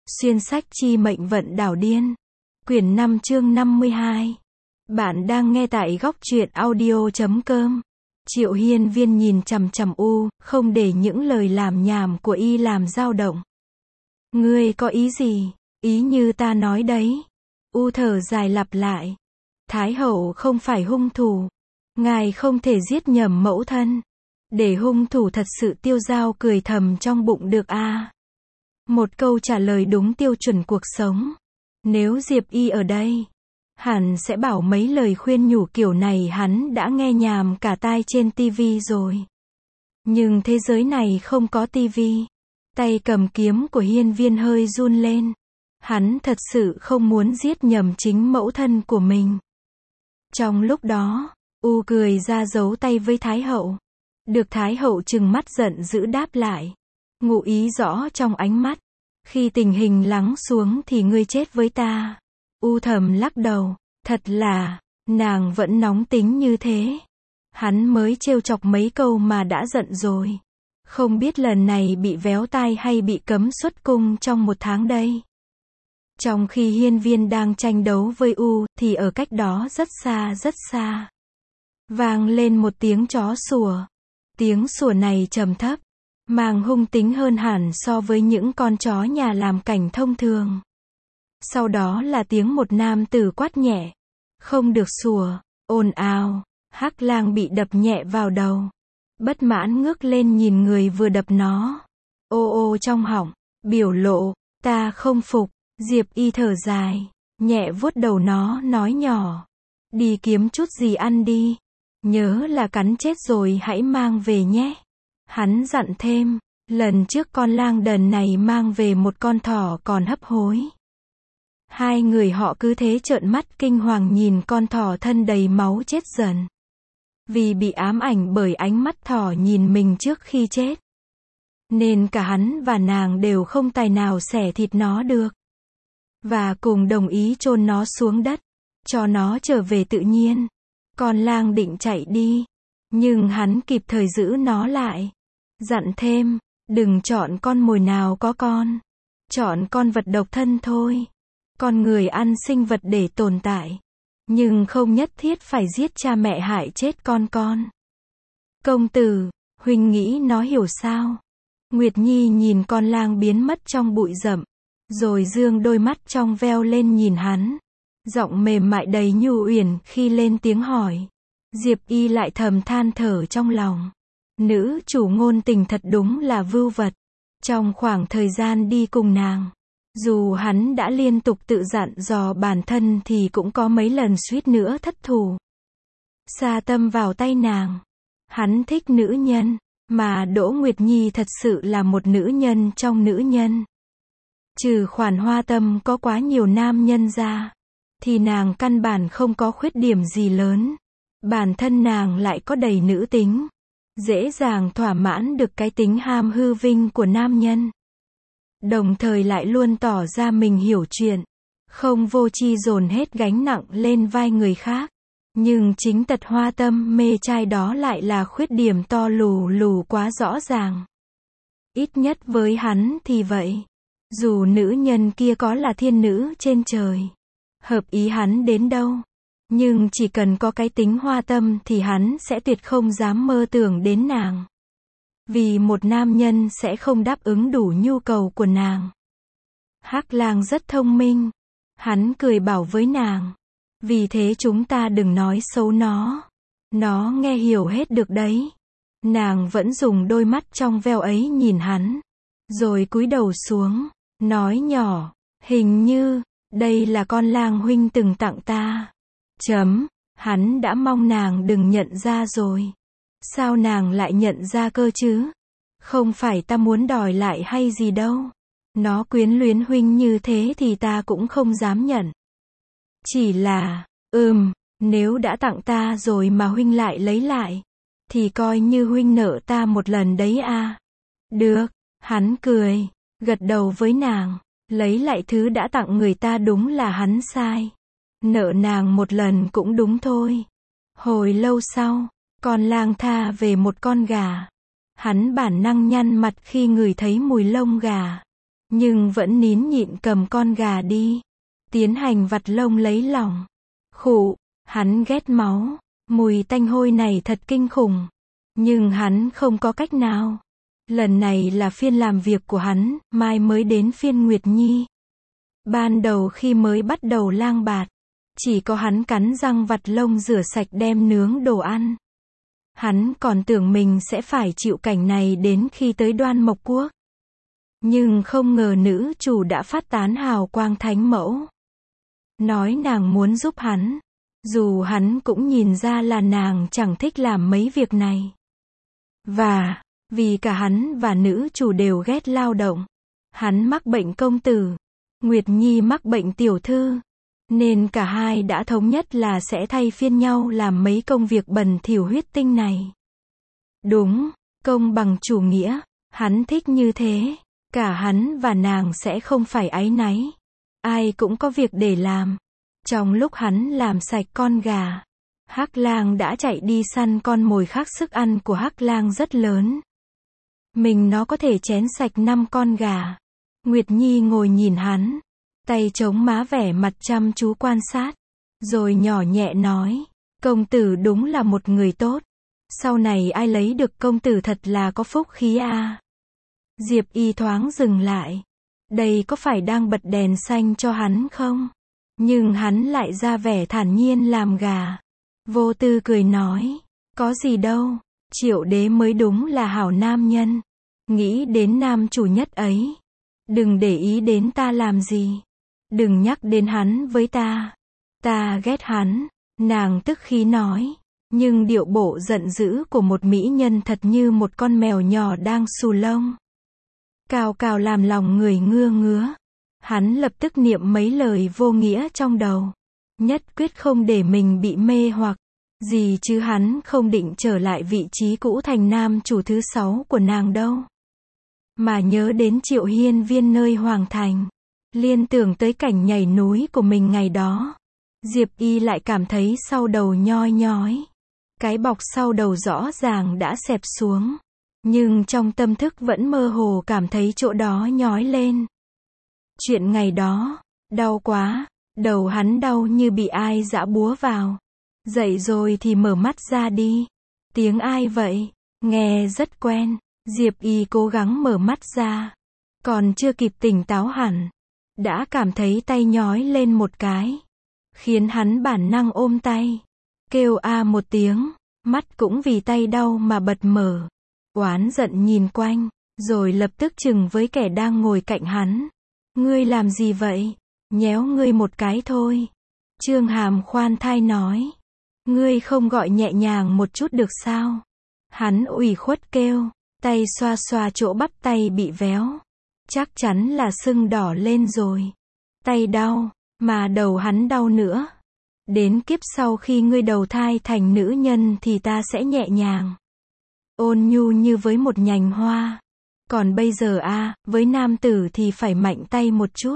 Xuyên sách chi mệnh vận đảo điên. Quyển 5 chương 52. Bạn đang nghe tại góc truyện audio.com. Triệu Hiên Viên nhìn chằm chằm U, không để những lời làm nhảm của y làm dao động. Ngươi có ý gì? Ý như ta nói đấy. U thở dài lặp lại. Thái hậu không phải hung thủ. Ngài không thể giết nhầm mẫu thân. Để hung thủ thật sự tiêu dao cười thầm trong bụng được a. Một câu trả lời đúng tiêu chuẩn cuộc sống. Nếu Diệp Y ở đây, hẳn sẽ bảo mấy lời khuyên nhủ kiểu này hắn đã nghe nhàm cả tai trên tivi rồi. Nhưng thế giới này không có tivi. Tay cầm kiếm của Hiên Viên hơi run lên. Hắn thật sự không muốn giết nhầm chính mẫu thân của mình. Trong lúc đó, U cười ra giấu tay với Thái hậu. Được Thái hậu trừng mắt giận dữ đáp lại. Ngụ ý rõ trong ánh mắt. Khi tình hình lắng xuống thì ngươi chết với ta. U thầm lắc đầu. Thật là, nàng vẫn nóng tính như thế. Hắn mới trêu chọc mấy câu mà đã giận rồi. Không biết lần này bị véo tai hay bị cấm xuất cung trong 1 tháng đây. Trong khi Hiên Viên đang tranh đấu với U, thì ở cách đó rất xa, vang lên một tiếng chó sủa. Tiếng sủa này trầm thấp, mang hung tính hơn hẳn so với những con chó nhà làm cảnh thông thường. Sau đó là tiếng một nam tử quát nhẹ. Không được sủa, ồn ào. Hắc Lang bị đập nhẹ vào đầu. Bất mãn ngước lên nhìn người vừa đập nó. Ô ô trong họng, biểu lộ, ta không phục. Diệp Y thở dài, nhẹ vuốt đầu nó nói nhỏ. Đi kiếm chút gì ăn đi. Nhớ là cắn chết rồi hãy mang về nhé. Hắn dặn thêm, lần trước con lang đần này mang về một con thỏ còn hấp hối. Hai người họ cứ thế trợn mắt kinh hoàng nhìn con thỏ thân đầy máu chết dần. Vì bị ám ảnh bởi ánh mắt thỏ nhìn mình trước khi chết. Nên cả hắn và nàng đều không tài nào xẻ thịt nó được. Và cùng đồng ý chôn nó xuống đất, cho nó trở về tự nhiên. Con lang định chạy đi, nhưng hắn kịp thời giữ nó lại. Dặn thêm, đừng chọn con mồi nào có con. Chọn con vật độc thân thôi. Con người ăn sinh vật để tồn tại. Nhưng không nhất thiết phải giết cha mẹ hại chết con. Công tử, huynh nghĩ nó hiểu sao? Nguyệt Nhi nhìn con lang biến mất trong bụi rậm. Rồi dương đôi mắt trong veo lên nhìn hắn. Giọng mềm mại đầy nhu uyển khi lên tiếng hỏi. Diệp Y lại thầm than thở trong lòng. Nữ chủ ngôn tình thật đúng là vưu vật. Trong khoảng thời gian đi cùng nàng, dù hắn đã liên tục tự dặn dò bản thân thì cũng có mấy lần suýt nữa thất thủ. Sa tâm vào tay nàng. Hắn thích nữ nhân, mà Đỗ Nguyệt Nhi thật sự là một nữ nhân trong nữ nhân. Trừ khoản Hoa Tâm có quá nhiều nam nhân ra, thì nàng căn bản không có khuyết điểm gì lớn. Bản thân nàng lại có đầy nữ tính. Dễ dàng thỏa mãn được cái tính ham hư vinh của nam nhân. Đồng thời lại luôn tỏ ra mình hiểu chuyện. Không vô tri dồn hết gánh nặng lên vai người khác. Nhưng chính tật Hoa Tâm mê trai đó lại là khuyết điểm to lù quá rõ ràng. Ít nhất với hắn thì vậy. Dù nữ nhân kia có là thiên nữ trên trời, hợp ý hắn đến đâu, nhưng chỉ cần có cái tính Hoa Tâm thì hắn sẽ tuyệt không dám mơ tưởng đến nàng. Vì một nam nhân sẽ không đáp ứng đủ nhu cầu của nàng. Hắc Lang rất thông minh. Hắn cười bảo với nàng. Vì thế chúng ta đừng nói xấu nó. Nó nghe hiểu hết được đấy. Nàng vẫn dùng đôi mắt trong veo ấy nhìn hắn. Rồi cúi đầu xuống. Nói nhỏ, hình như, đây là con lang huynh từng tặng ta. Hắn đã mong nàng đừng nhận ra rồi. Sao nàng lại nhận ra cơ chứ? Không phải ta muốn đòi lại hay gì đâu. Nó quyến luyến huynh như thế thì ta cũng không dám nhận. Chỉ là, nếu đã tặng ta rồi mà huynh lại lấy lại, thì coi như huynh nợ ta một lần đấy à. Được, hắn cười. Gật đầu với nàng, lấy lại thứ đã tặng người ta đúng là hắn sai. Nợ nàng một lần cũng đúng thôi. Hồi lâu sau, con lang tha về một con gà. Hắn bản năng nhăn mặt khi ngửi thấy mùi lông gà. nhưng vẫn nín nhịn cầm con gà đi, tiến hành vặt lông lấy lòng. Khụ, hắn ghét máu, mùi tanh hôi này thật kinh khủng, nhưng hắn không có cách nào. Lần này là phiên làm việc của hắn, mai mới đến phiên Nguyệt Nhi. Ban đầu khi mới bắt đầu lang bạt, chỉ có hắn cắn răng vặt lông rửa sạch đem nướng đồ ăn. Hắn còn tưởng mình sẽ phải chịu cảnh này đến khi tới Đoan Mộc Quốc. Nhưng không ngờ nữ chủ đã phát tán hào quang thánh mẫu. Nói nàng muốn giúp hắn. Dù hắn cũng nhìn ra là nàng chẳng thích làm mấy việc này. Và, vì cả hắn và nữ chủ đều ghét lao động. Hắn mắc bệnh công tử. Nguyệt Nhi mắc bệnh tiểu thư. Nên cả hai đã thống nhất là sẽ thay phiên nhau làm mấy công việc bẩn thỉu huyết tinh này. Đúng, công bằng chủ nghĩa, hắn thích như thế. Cả hắn và nàng sẽ không phải áy náy. Ai cũng có việc để làm. Trong lúc hắn làm sạch con gà, Hắc Lang đã chạy đi săn con mồi khác. Sức ăn của Hắc Lang rất lớn. Nó có thể chén sạch 5 con gà. Nguyệt Nhi ngồi nhìn hắn, tay chống má vẻ mặt chăm chú quan sát, rồi nhỏ nhẹ nói, công tử đúng là một người tốt. Sau này ai lấy được công tử thật là có phúc khí a. Diệp Y thoáng dừng lại. Đây có phải đang bật đèn xanh cho hắn không? Nhưng hắn lại ra vẻ thản nhiên làm gà. Vô Tư cười nói, có gì đâu, Triệu Đế mới đúng là hảo nam nhân. Nghĩ đến nam chủ nhất ấy. Đừng để ý đến ta làm gì. Đừng nhắc đến hắn với ta. Ta ghét hắn, nàng tức khí nói. Nhưng điệu bộ giận dữ của một mỹ nhân thật như một con mèo nhỏ đang xù lông. Cào cào làm lòng người ngứa ngứa. Hắn lập tức niệm mấy lời vô nghĩa trong đầu. Nhất quyết không để mình bị mê hoặc. Gì chứ hắn không định trở lại vị trí cũ thành nam chủ thứ 6 của nàng đâu. Mà nhớ đến Triệu Hiên Viên nơi Hoàng Thành. Liên tưởng tới cảnh nhảy núi của mình ngày đó. Diệp Y lại cảm thấy sau đầu nhoi nhói. Cái bọc sau đầu rõ ràng đã xẹp xuống. Nhưng trong tâm thức vẫn mơ hồ cảm thấy chỗ đó nhói lên. Chuyện ngày đó, đau quá, đầu hắn đau như bị ai giã búa vào. Dậy rồi thì mở mắt ra đi. Tiếng ai vậy? Nghe rất quen. Diệp Y cố gắng mở mắt ra. Còn chưa kịp tỉnh táo hẳn, đã cảm thấy tay nhói lên một cái. Khiến hắn bản năng ôm tay. Kêu a một tiếng, mắt cũng vì tay đau mà bật mở. Oán giận nhìn quanh, rồi lập tức chừng với kẻ đang ngồi cạnh hắn. Ngươi làm gì vậy? Nhéo ngươi một cái thôi. Trương Hàm khoan thai nói. Ngươi không gọi nhẹ nhàng một chút được sao? Hắn ủy khuất kêu, tay xoa xoa chỗ bắp tay bị véo. Chắc chắn là sưng đỏ lên rồi. Tay đau, mà đầu hắn đau nữa. Đến kiếp sau khi ngươi đầu thai thành nữ nhân thì ta sẽ nhẹ nhàng, ôn nhu như với một nhành hoa. Còn bây giờ với nam tử thì phải mạnh tay một chút.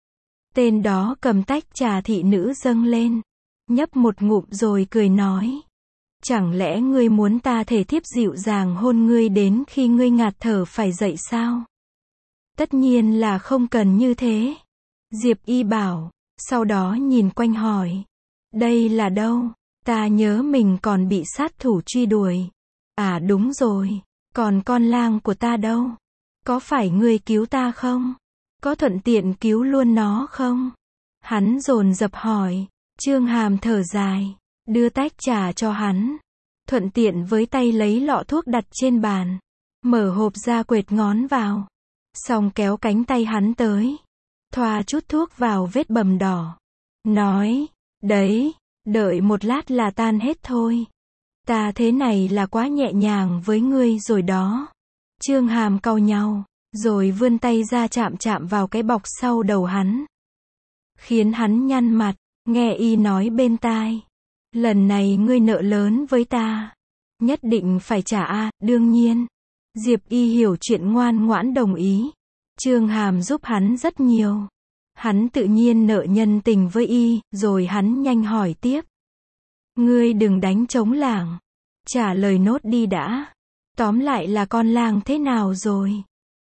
Tên đó cầm tách trà thị nữ dâng lên, nhấp một ngụm rồi cười nói. Chẳng lẽ ngươi muốn ta thể thiếp dịu dàng hôn ngươi đến khi ngươi ngạt thở phải dậy sao? Tất nhiên là không cần như thế. Diệp Y bảo, sau đó nhìn quanh hỏi. Đây là đâu? Ta nhớ mình còn bị sát thủ truy đuổi. À đúng rồi, còn con lang của ta đâu? Có phải ngươi cứu ta không? Có thuận tiện cứu luôn nó không? Hắn dồn dập hỏi. Trương Hàm thở dài, đưa tách trà cho hắn. Thuận tiện với tay lấy lọ thuốc đặt trên bàn. Mở hộp ra quệt ngón vào. Xong kéo cánh tay hắn tới. Thoa chút thuốc vào vết bầm đỏ. Nói, đấy, đợi một lát là tan hết thôi. Ta thế này là quá nhẹ nhàng với ngươi rồi đó. Trương Hàm cau nhàu, rồi vươn tay ra chạm chạm vào cái bọc sau đầu hắn. Khiến hắn nhăn mặt, nghe y nói bên tai. Lần này ngươi nợ lớn với ta. Nhất định phải trả đương nhiên. Diệp Y hiểu chuyện ngoan ngoãn đồng ý. Trương Hàm giúp hắn rất nhiều. Hắn tự nhiên nợ nhân tình với y, rồi hắn nhanh hỏi tiếp. Ngươi đừng đánh trống lảng. Trả lời nốt đi đã. Tóm lại là con lang thế nào rồi?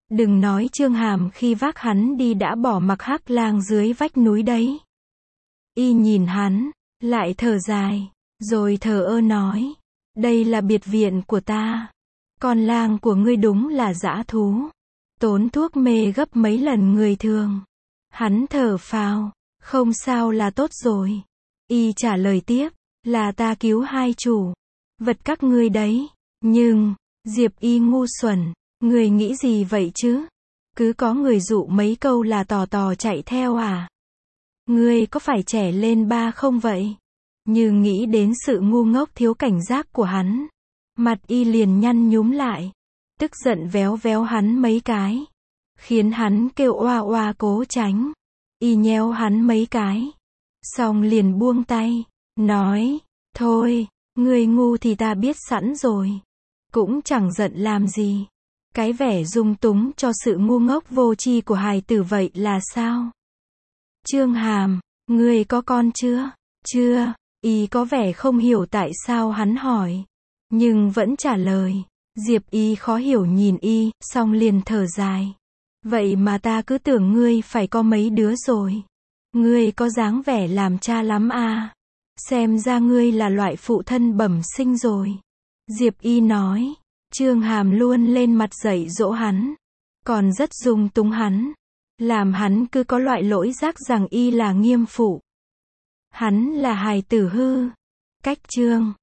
Đừng nói Trương Hàm khi vác hắn đi đã bỏ mặc Hắc Lang dưới vách núi đấy. Y nhìn hắn, lại thở dài, rồi thờ ơ nói, đây là biệt viện của ta. Con lang của ngươi đúng là dã thú. Tốn thuốc mê gấp mấy lần người thường. Hắn thở phào, không sao là tốt rồi. Y trả lời tiếp, là ta cứu hai chủ. Vật các ngươi đấy. Nhưng, Diệp Y ngu xuẩn, người nghĩ gì vậy chứ? Cứ có người dụ mấy câu là tò tò chạy theo à? Ngươi có phải trẻ lên ba không vậy? Như nghĩ đến sự ngu ngốc thiếu cảnh giác của hắn. Mặt Y liền nhăn nhúm lại. Tức giận véo véo hắn mấy cái. Khiến hắn kêu oa oa cố tránh. Y nhéo hắn mấy cái. Xong liền buông tay. Nói, thôi, ngươi ngu thì ta biết sẵn rồi. Cũng chẳng giận làm gì. Cái vẻ dung túng cho sự ngu ngốc vô tri của hài tử vậy là sao? Trương Hàm, ngươi có con chưa? Chưa. Y có vẻ không hiểu tại sao hắn hỏi. Nhưng vẫn trả lời. Diệp Y khó hiểu nhìn Y, xong liền thở dài. Vậy mà ta cứ tưởng ngươi phải có mấy đứa rồi. Ngươi có dáng vẻ làm cha lắm à? Xem ra ngươi là loại phụ thân bẩm sinh rồi. Diệp Y nói. Trương Hàm luôn lên mặt dạy dỗ hắn. Còn rất dung túng hắn. Làm hắn cứ có loại lỗi giác rằng Y là nghiêm phụ. Hắn là hài tử hư. Cách Trương